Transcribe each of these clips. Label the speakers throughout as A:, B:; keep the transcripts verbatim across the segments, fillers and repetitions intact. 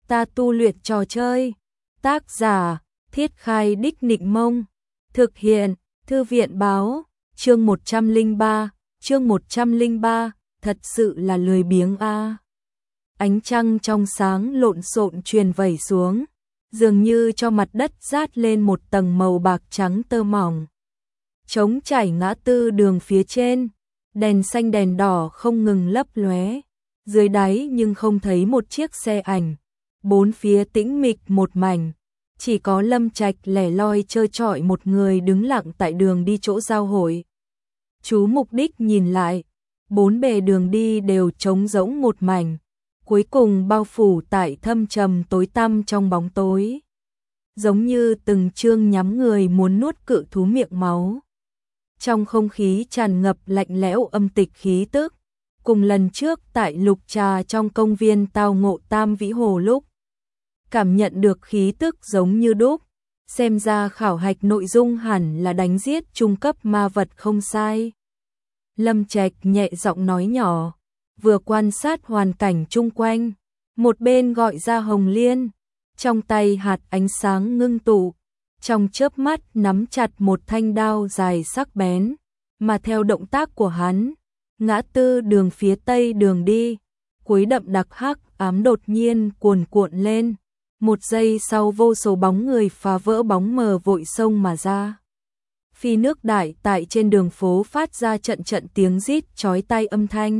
A: ta tu luyện trò chơi. Tác giả, Thiết Khai Đích Nịnh Mông. Thực hiện, Thư viện Báo. Chương một trăm lẻ ba, chương một trăm lẻ ba, thật sự là lười biếng a. À. Ánh trăng trong sáng lộn xộn truyền vẩy xuống, dường như cho mặt đất dát lên một tầng màu bạc trắng tơ mỏng. Trống trải ngã tư đường phía trên, đèn xanh đèn đỏ không ngừng lấp lóe, dưới đáy nhưng không thấy một chiếc xe ảnh, bốn phía tĩnh mịch một mảnh, chỉ có Lâm Trạch lẻ loi trơ trọi một người đứng lặng tại đường đi chỗ giao hội. Chú mục đích nhìn lại, bốn bề đường đi đều trống rỗng một mảnh, cuối cùng bao phủ tại thâm trầm tối tăm trong bóng tối, giống như từng chương nhắm người muốn nuốt cự thú miệng máu. Trong không khí tràn ngập lạnh lẽo âm tịch khí tức, cùng lần trước tại Lục Trà trong công viên tao ngộ Tam Vĩ Hồ lúc cảm nhận được khí tức giống như đúc, xem ra khảo hạch nội dung hẳn là đánh giết trung cấp ma vật không sai. Lâm Trạch nhẹ giọng nói nhỏ, vừa quan sát hoàn cảnh chung quanh, một bên gọi ra Hồng Liên, trong tay hạt ánh sáng ngưng tụ, trong chớp mắt nắm chặt một thanh đao dài sắc bén, mà theo động tác của hắn, ngã tư đường phía tây đường đi, cuối đậm đặc hắc ám đột nhiên cuồn cuộn lên, một giây sau vô số bóng người phá vỡ bóng mờ vội xông mà ra. Phi nước đại tại trên đường phố phát ra trận trận tiếng rít chói tai âm thanh.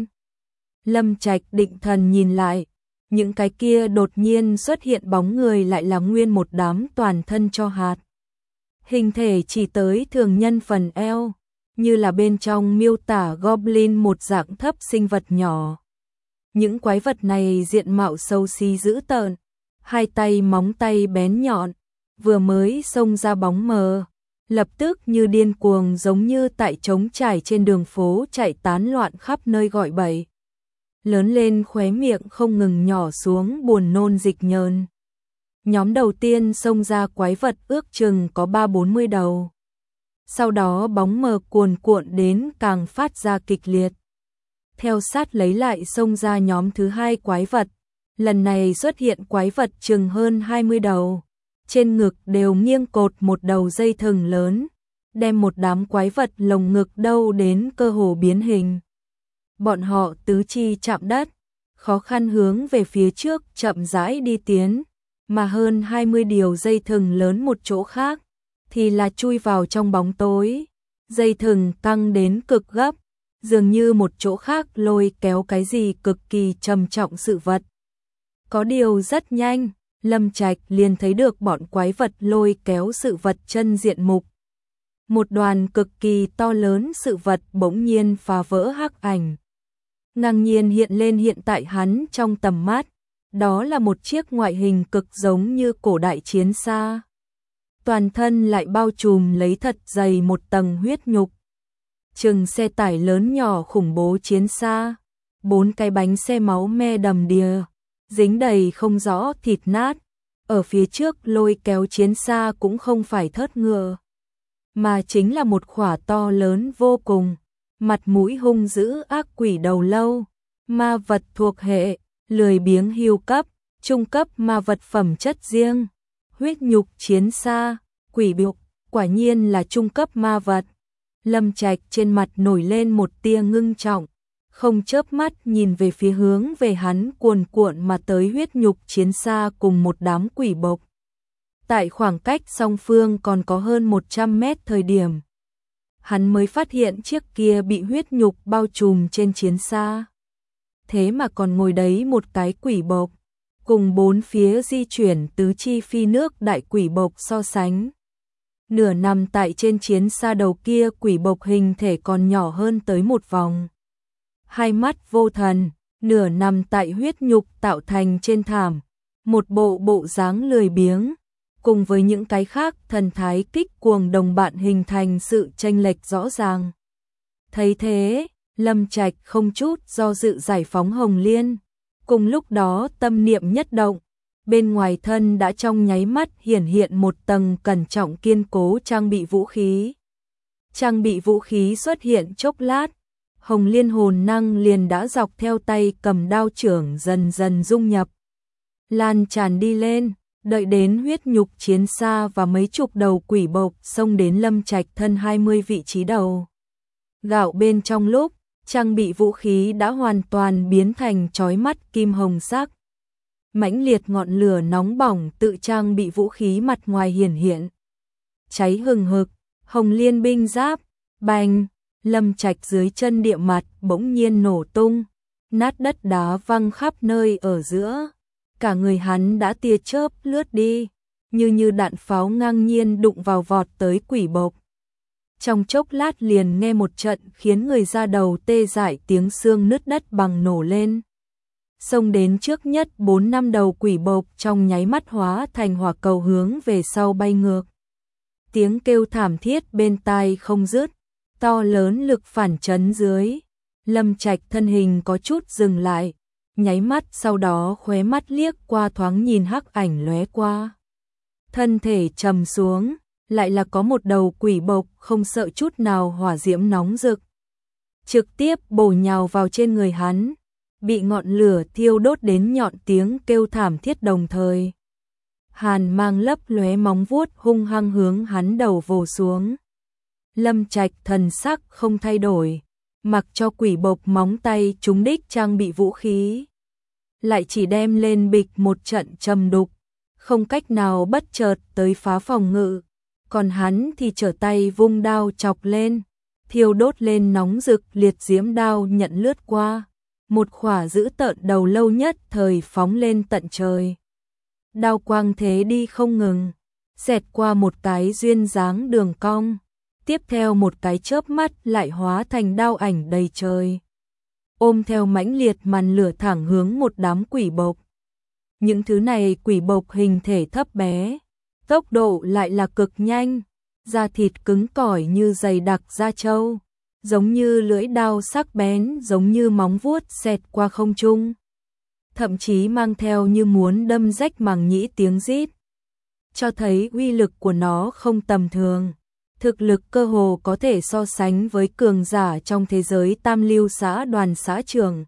A: Lâm Trạch định thần nhìn lại, những cái kia đột nhiên xuất hiện bóng người lại là nguyên một đám toàn thân cho hạt. Hình thể chỉ tới thường nhân phần eo, như là bên trong miêu tả goblin một dạng thấp sinh vật nhỏ. Những quái vật này diện mạo xấu xí dữ tợn, hai tay móng tay bén nhọn, vừa mới xông ra bóng mờ, lập tức như điên cuồng giống như tại trống trải trên đường phố chạy tán loạn khắp nơi gọi bậy. Lớn lên khóe miệng không ngừng nhỏ xuống buồn nôn dịch nhờn. Nhóm đầu tiên xông ra quái vật ước chừng có ba bốn mươi đầu. Sau đó bóng mờ cuồn cuộn đến càng phát ra kịch liệt. Theo sát lấy lại xông ra nhóm thứ hai quái vật. Lần này xuất hiện quái vật chừng hơn hai mươi đầu. Trên ngực đều nghiêng cột một đầu dây thừng lớn, đem một đám quái vật lồng ngực đâu đến cơ hồ biến hình. Bọn họ tứ chi chạm đất, khó khăn hướng về phía trước chậm rãi đi tiến, mà hơn hai mươi điều dây thừng lớn một chỗ khác, thì là chui vào trong bóng tối. Dây thừng căng đến cực gấp, dường như một chỗ khác lôi kéo cái gì cực kỳ trầm trọng sự vật. Có điều rất nhanh, Lâm Trạch liền thấy được bọn quái vật lôi kéo sự vật chân diện mục. Một đoàn cực kỳ to lớn sự vật bỗng nhiên phá vỡ hắc ảnh. Ngang nhiên hiện lên hiện tại hắn trong tầm mắt, đó là một chiếc ngoại hình cực giống như cổ đại chiến xa. Toàn thân lại bao trùm lấy thật dày một tầng huyết nhục. Chừng xe tải lớn nhỏ khủng bố chiến xa, bốn cái bánh xe máu me đầm đìa, dính đầy không rõ thịt nát, ở phía trước lôi kéo chiến xa cũng không phải thớt ngựa, mà chính là một khỏa to lớn vô cùng, mặt mũi hung dữ ác quỷ đầu lâu, ma vật thuộc hệ, lười biếng hưu cấp, trung cấp ma vật phẩm chất riêng, huyết nhục chiến xa, quỷ biục, quả nhiên là trung cấp ma vật. Lâm Trạch trên mặt nổi lên một tia ngưng trọng, không chớp mắt nhìn về phía hướng về hắn cuồn cuộn mà tới huyết nhục chiến xa cùng một đám quỷ bộc. Tại khoảng cách song phương còn có hơn một trăm mét thời điểm, hắn mới phát hiện chiếc kia bị huyết nhục bao trùm trên chiến xa. Thế mà còn ngồi đấy một cái quỷ bộc, cùng bốn phía di chuyển tứ chi phi nước đại quỷ bộc so sánh. Nửa nằm tại trên chiến xa đầu kia quỷ bộc hình thể còn nhỏ hơn tới một vòng. Hai mắt vô thần, nửa nằm tại huyết nhục tạo thành trên thảm, một bộ bộ dáng lười biếng, cùng với những cái khác thần thái kích cuồng đồng bạn hình thành sự chênh lệch rõ ràng. Thấy thế, Lâm Trạch không chút do dự giải phóng Hồng Liên, cùng lúc đó tâm niệm nhất động, bên ngoài thân đã trong nháy mắt hiển hiện một tầng cẩn trọng kiên cố trang bị vũ khí. Trang bị vũ khí xuất hiện chốc lát, Hồng Liên hồn năng liền đã dọc theo tay cầm đao trưởng dần dần dung nhập. lan tràn đi lên, đợi đến huyết nhục chiến xa và mấy chục đầu quỷ bộc xông đến Lâm Trạch thân hai mươi vị trí đầu. Gạo bên trong lúc, trang bị vũ khí đã hoàn toàn biến thành chói mắt kim hồng sắc. Mãnh liệt ngọn lửa nóng bỏng tự trang bị vũ khí mặt ngoài hiển hiện. Cháy hừng hực, hồng liên binh giáp, bành, Lâm Trạch dưới chân địa mặt bỗng nhiên nổ tung, nát đất đá văng khắp nơi ở giữa. Cả người hắn đã tia chớp lướt đi, như như đạn pháo ngang nhiên đụng vào vọt tới quỷ bộc. Trong chốc lát liền nghe một trận khiến người da đầu tê dại tiếng xương nứt đất bằng nổ lên. Xông đến trước nhất bốn năm đầu quỷ bộc trong nháy mắt hóa thành hỏa cầu hướng về sau bay ngược. Tiếng kêu thảm thiết bên tai không dứt, to lớn lực phản chấn dưới. Lâm Trạch thân hình có chút dừng lại, nháy mắt sau đó khóe mắt liếc qua thoáng nhìn hắc ảnh lóe qua. Thân thể trầm xuống, lại là có một đầu quỷ bộc không sợ chút nào hỏa diễm nóng rực. Trực tiếp bổ nhào vào trên người hắn, bị ngọn lửa thiêu đốt đến nhọn tiếng kêu thảm thiết đồng thời. Hàn mang lấp lóe móng vuốt hung hăng hướng hắn đầu vồ xuống. Lâm Trạch thần sắc không thay đổi, mặc cho quỷ bộc móng tay trúng đích trang bị vũ khí. Lại chỉ đem lên bịch một trận trầm đục, không cách nào bất chợt tới phá phòng ngự. Còn hắn thì trở tay vung đao chọc lên, thiêu đốt lên nóng rực liệt diễm đao nhận lướt qua. Một khỏa giữ tợn đầu lâu nhất thời phóng lên tận trời. Đao quang thế đi không ngừng, xẹt qua một cái duyên dáng đường cong, tiếp theo một cái chớp mắt lại hóa thành đao ảnh đầy trời. Ôm theo mãnh liệt màn lửa thẳng hướng một đám quỷ bộc. Những thứ này quỷ bộc hình thể thấp bé, tốc độ lại là cực nhanh, da thịt cứng cỏi như dày đặc da trâu, giống như lưỡi đao sắc bén, giống như móng vuốt xẹt qua không trung. Thậm chí mang theo như muốn đâm rách màng nhĩ tiếng rít, cho thấy uy lực của nó không tầm thường. Thực lực cơ hồ có thể so sánh với cường giả trong thế giới tam lưu xã đoàn xã trường.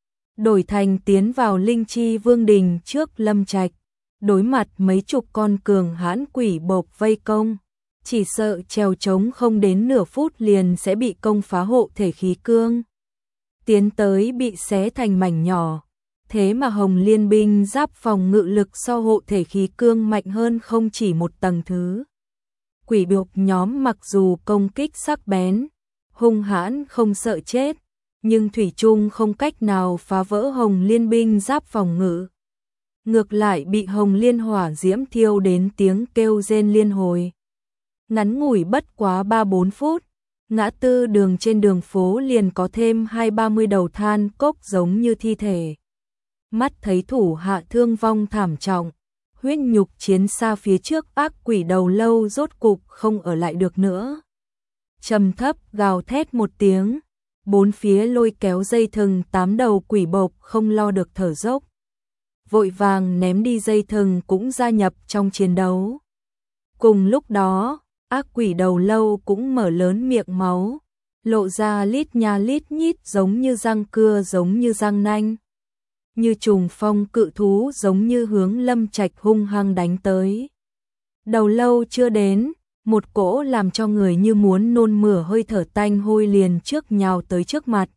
A: Đổi thành tiến vào linh chi vương đình trước Lâm Trạch, đối mặt mấy chục con cường hãn quỷ bộc vây công, chỉ sợ trèo trống không đến nửa phút liền sẽ bị công phá hộ thể khí cương. Tiến tới bị xé thành mảnh nhỏ, thế mà hồng liên binh giáp phòng ngự lực so hộ thể khí cương mạnh hơn không chỉ một tầng thứ. Quỷ bộc nhóm mặc dù công kích sắc bén, hung hãn không sợ chết, nhưng thủy chung không cách nào phá vỡ hồng liên binh giáp phòng ngự. Ngược lại bị hồng liên hỏa diễm thiêu đến tiếng kêu rên liên hồi. Ngắn ngủi bất quá ba bốn phút, ngã tư đường trên đường phố liền có thêm hai ba mươi đầu than cốc giống như thi thể. Mắt thấy thủ hạ thương vong thảm trọng, huyết nhục chiến xa phía trước ác quỷ đầu lâu rốt cục không ở lại được nữa. Trầm thấp gào thét một tiếng, bốn phía lôi kéo dây thừng tám đầu quỷ bộc không lo được thở dốc. Vội vàng ném đi dây thừng cũng gia nhập trong chiến đấu. Cùng lúc đó, ác quỷ đầu lâu cũng mở lớn miệng máu, lộ ra lít nha lít nhít giống như răng cưa giống như răng nanh. Như trùng phong cự thú giống như hướng Lâm Trạch hung hăng đánh tới. Đầu lâu chưa đến, một cỗ làm cho người như muốn nôn mửa hơi thở tanh hôi liền trước nhào tới trước mặt.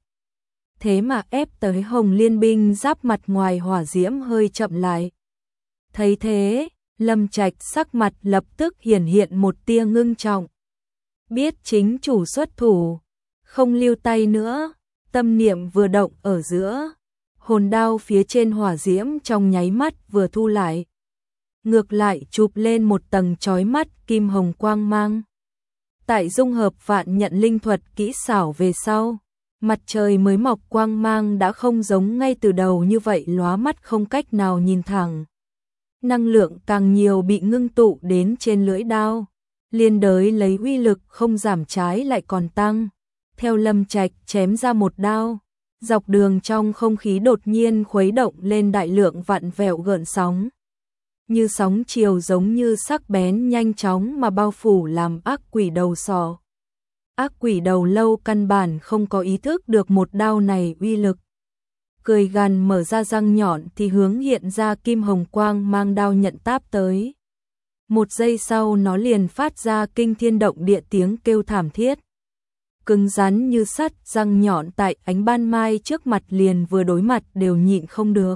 A: Thế mà ép tới hồng liên binh giáp mặt ngoài hỏa diễm hơi chậm lại. Thấy thế, Lâm Trạch sắc mặt lập tức hiển hiện một tia ngưng trọng. Biết chính chủ xuất thủ, không lưu tay nữa, tâm niệm vừa động ở giữa. Hồn đao phía trên hỏa diễm trong nháy mắt vừa thu lại. Ngược lại chụp lên một tầng chói mắt kim hồng quang mang. Tại dung hợp vạn nhận linh thuật kỹ xảo về sau, mặt trời mới mọc quang mang đã không giống ngay từ đầu như vậy lóa mắt không cách nào nhìn thẳng. Năng lượng càng nhiều bị ngưng tụ đến trên lưỡi đao, liên đới lấy uy lực không giảm trái lại còn tăng. Theo Lâm Trạch chém ra một đao, dọc đường trong không khí đột nhiên khuấy động lên đại lượng vặn vẹo gợn sóng. Như sóng chiều giống như sắc bén nhanh chóng mà bao phủ làm ác quỷ đầu sọ. Ác quỷ đầu lâu căn bản không có ý thức được một đao này uy lực. cười gằn mở ra răng nhọn thì hướng hiện ra kim hồng quang mang đao nhận táp tới. Một giây sau nó liền phát ra kinh thiên động địa tiếng kêu thảm thiết. Cứng rắn như sắt, răng nhọn tại ánh ban mai trước mặt liền vừa đối mặt đều nhịn không được.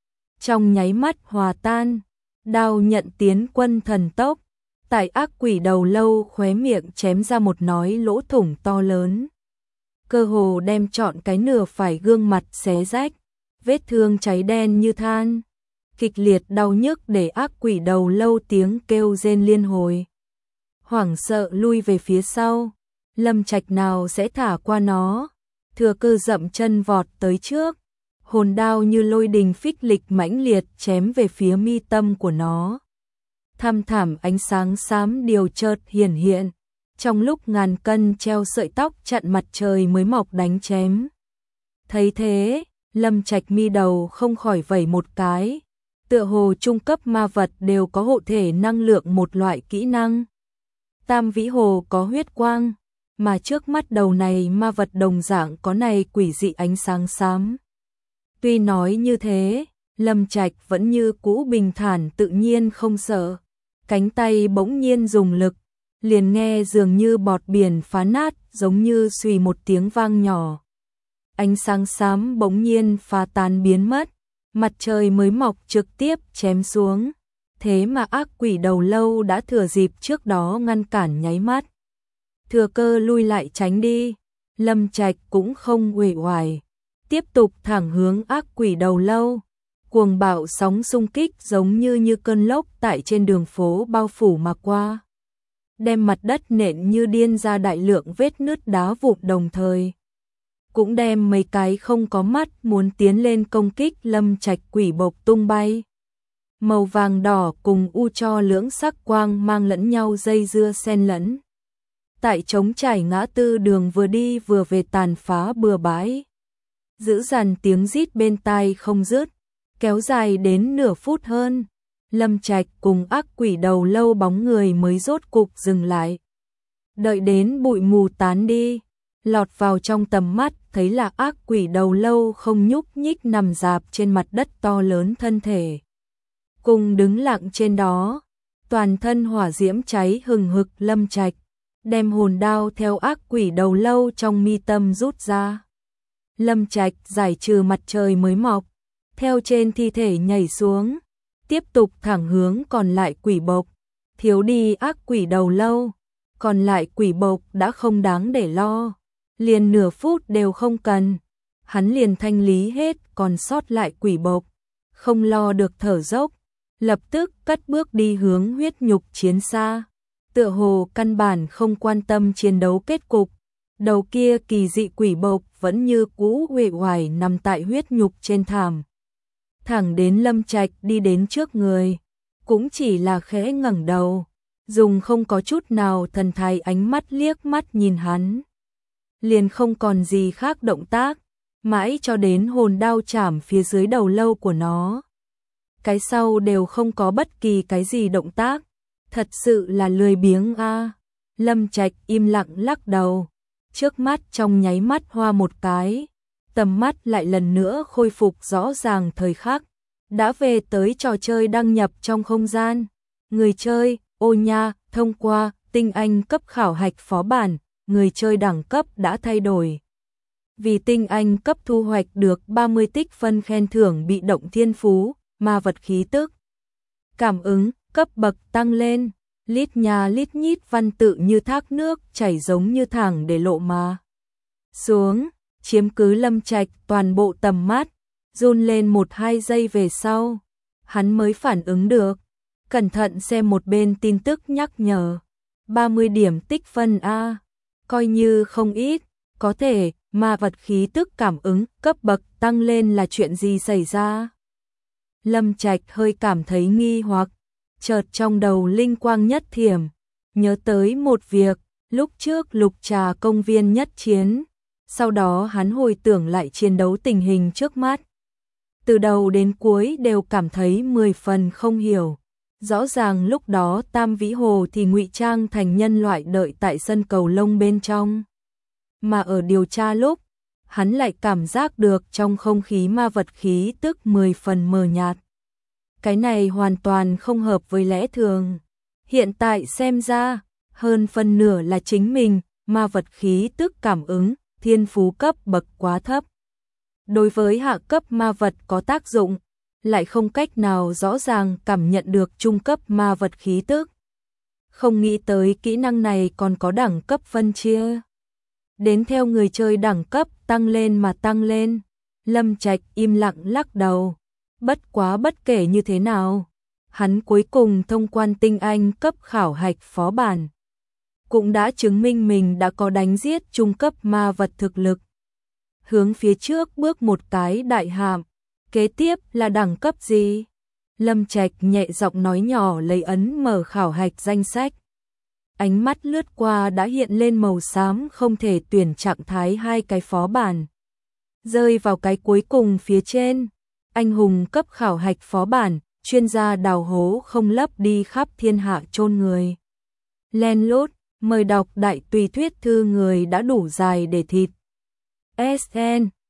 A: Trong nháy mắt hòa tan, đao nhận tiến quân thần tốc, tại ác quỷ đầu lâu khóe miệng chém ra một nói lỗ thủng to lớn. Cơ hồ đem trọn cái nửa phải gương mặt xé rách, vết thương cháy đen như than. Kịch liệt đau nhức để ác quỷ đầu lâu tiếng kêu rên liên hồi. Hoảng sợ lui về phía sau, Lâm Trạch nào sẽ thả qua nó, thừa cơ dậm chân vọt tới trước, hồn đao như lôi đình phích lịch mãnh liệt chém về phía mi tâm của nó. Thăm thẳm ánh sáng xám điều chợt hiển hiện, trong lúc ngàn cân treo sợi tóc chặn mặt trời mới mọc đánh chém. Thấy thế, Lâm Trạch mi đầu không khỏi vẩy một cái, tựa hồ trung cấp ma vật đều có hộ thể năng lượng một loại kỹ năng. Tam vĩ hồ có huyết quang, mà trước mắt đầu này ma vật đồng dạng có này quỷ dị ánh sáng xám. Tuy nói như thế, Lâm Trạch vẫn như cũ bình thản tự nhiên không sợ. Cánh tay bỗng nhiên dùng lực, liền nghe dường như bọt biển phá nát, giống như xùy một tiếng vang nhỏ. Ánh sáng xám bỗng nhiên phá tan biến mất, mặt trời mới mọc trực tiếp chém xuống. Thế mà ác quỷ đầu lâu đã thừa dịp trước đó ngăn cản nháy mắt. Thừa cơ lui lại tránh đi, Lâm Trạch cũng không uể oải, tiếp tục thẳng hướng ác quỷ đầu lâu. Cuồng bạo sóng xung kích giống như như cơn lốc tại trên đường phố bao phủ mà qua, đem mặt đất nện như điên ra đại lượng vết nứt đá vụn, đồng thời cũng đem mấy cái không có mắt muốn tiến lên công kích Lâm Trạch quỷ bộc tung bay. Màu vàng đỏ cùng u cho lưỡng sắc quang mang lẫn nhau dây dưa xen lẫn. Tại trống trải ngã tư đường vừa đi vừa về tàn phá bừa bãi. Dữ dằn tiếng rít bên tai không dứt, kéo dài đến nửa phút hơn. Lâm Trạch cùng ác quỷ đầu lâu bóng người mới rốt cục dừng lại. Đợi đến bụi mù tán đi, lọt vào trong tầm mắt thấy là ác quỷ đầu lâu không nhúc nhích nằm rạp trên mặt đất to lớn thân thể. Cùng đứng lặng trên đó, toàn thân hỏa diễm cháy hừng hực. Lâm Trạch đem hồn đao theo ác quỷ đầu lâu trong mi tâm rút ra. Lâm Trạch giải trừ mặt trời mới mọc, theo trên thi thể nhảy xuống, tiếp tục thẳng hướng còn lại quỷ bộc, thiếu đi ác quỷ đầu lâu, còn lại quỷ bộc đã không đáng để lo, liền nửa phút đều không cần, hắn liền thanh lý hết còn sót lại quỷ bộc, không lo được thở dốc, lập tức cất bước đi hướng huyết nhục chiến xa, tựa hồ căn bản không quan tâm chiến đấu kết cục. Đầu kia kỳ dị quỷ bộc vẫn như cũ uể oải nằm tại huyết nhục trên thảm. Thẳng đến Lâm Trạch đi đến trước người, cũng chỉ là khẽ ngẩng đầu, dùng không có chút nào thần thái ánh mắt liếc mắt nhìn hắn. Liền không còn gì khác động tác, mãi cho đến hồn đao chạm phía dưới đầu lâu của nó. Cái sau đều không có bất kỳ cái gì động tác, thật sự là lười biếng a. Lâm Trạch im lặng lắc đầu. Trước mắt trong nháy mắt hoa một cái, tầm mắt lại lần nữa khôi phục rõ ràng thời khắc, đã về tới trò chơi đăng nhập trong không gian. Người chơi, ô nha, thông qua, tinh anh cấp khảo hạch phó bản, người chơi đẳng cấp đã thay đổi. Vì tinh anh cấp thu hoạch được ba mươi tích phân khen thưởng bị động thiên phú, ma vật khí tức. Cảm ứng, cấp bậc tăng lên. Lít nhà lít nhít văn tự như thác nước chảy giống như thẳng để lộ mà xuống, chiếm cứ Lâm Trạch toàn bộ tầm mắt, run lên một hai giây về sau, hắn mới phản ứng được, cẩn thận xem một bên tin tức nhắc nhở, ba mươi điểm tích phân a, coi như không ít, có thể ma vật khí tức cảm ứng cấp bậc tăng lên là chuyện gì xảy ra? Lâm Trạch hơi cảm thấy nghi hoặc. Chợt trong đầu linh quang nhất thiểm, nhớ tới một việc, lúc trước Lục Trà công viên nhất chiến, sau đó hắn hồi tưởng lại chiến đấu tình hình trước mắt. Từ đầu đến cuối đều cảm thấy mười phần không hiểu. Rõ ràng lúc đó Tam Vĩ Hồ thì ngụy trang thành nhân loại đợi tại sân cầu lông bên trong. Mà ở điều tra lúc, hắn lại cảm giác được trong không khí ma vật khí tức mười phần mờ nhạt. Cái này hoàn toàn không hợp với lẽ thường. Hiện tại xem ra, hơn phần nửa là chính mình, ma vật khí tức cảm ứng, thiên phú cấp bậc quá thấp. Đối với hạ cấp ma vật có tác dụng, lại không cách nào rõ ràng cảm nhận được trung cấp ma vật khí tức. Không nghĩ tới kỹ năng này còn có đẳng cấp phân chia. Đến theo người chơi đẳng cấp tăng lên mà tăng lên. Lâm Trạch im lặng lắc đầu. Bất quá bất kể như thế nào, hắn cuối cùng thông quan tinh anh cấp khảo hạch phó bản. Cũng đã chứng minh mình đã có đánh giết trung cấp ma vật thực lực. Hướng phía trước bước một cái đại hạm. Kế tiếp là đẳng cấp gì? Lâm Trạch nhẹ giọng nói nhỏ lấy ấn mở khảo hạch danh sách. Ánh mắt lướt qua đã hiện lên màu xám không thể tuyển trạng thái hai cái phó bản. Rơi vào cái cuối cùng phía trên. Anh hùng cấp khảo hạch phó bản, chuyên gia đào hố không lấp đi khắp thiên hạ chôn người. Len lút, mời đọc đại tùy thuyết thư người đã đủ dài để thịt. ét en